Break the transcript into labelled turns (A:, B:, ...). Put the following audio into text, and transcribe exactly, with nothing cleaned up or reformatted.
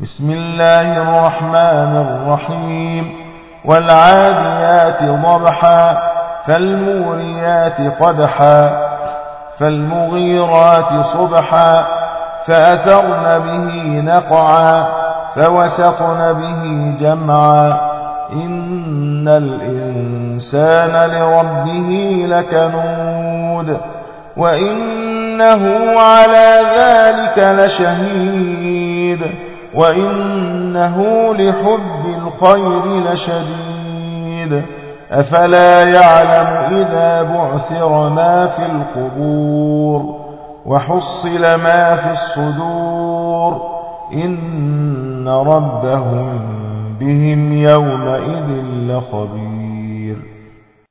A: بسم الله الرحمن الرحيم والعاديات ضبحا فالموريات قدحا فالمغيرات صبحا فأثرن به نقعا فوسطن به جمعا إن الإنسان لربه لكنود وإنه على ذلك لشهيد وإنه لحب الخير لشديد أفلا يعلم إذا بعثر ما في القبور وحصل ما في الصدور إن ربهم بهم يومئذ لخبير.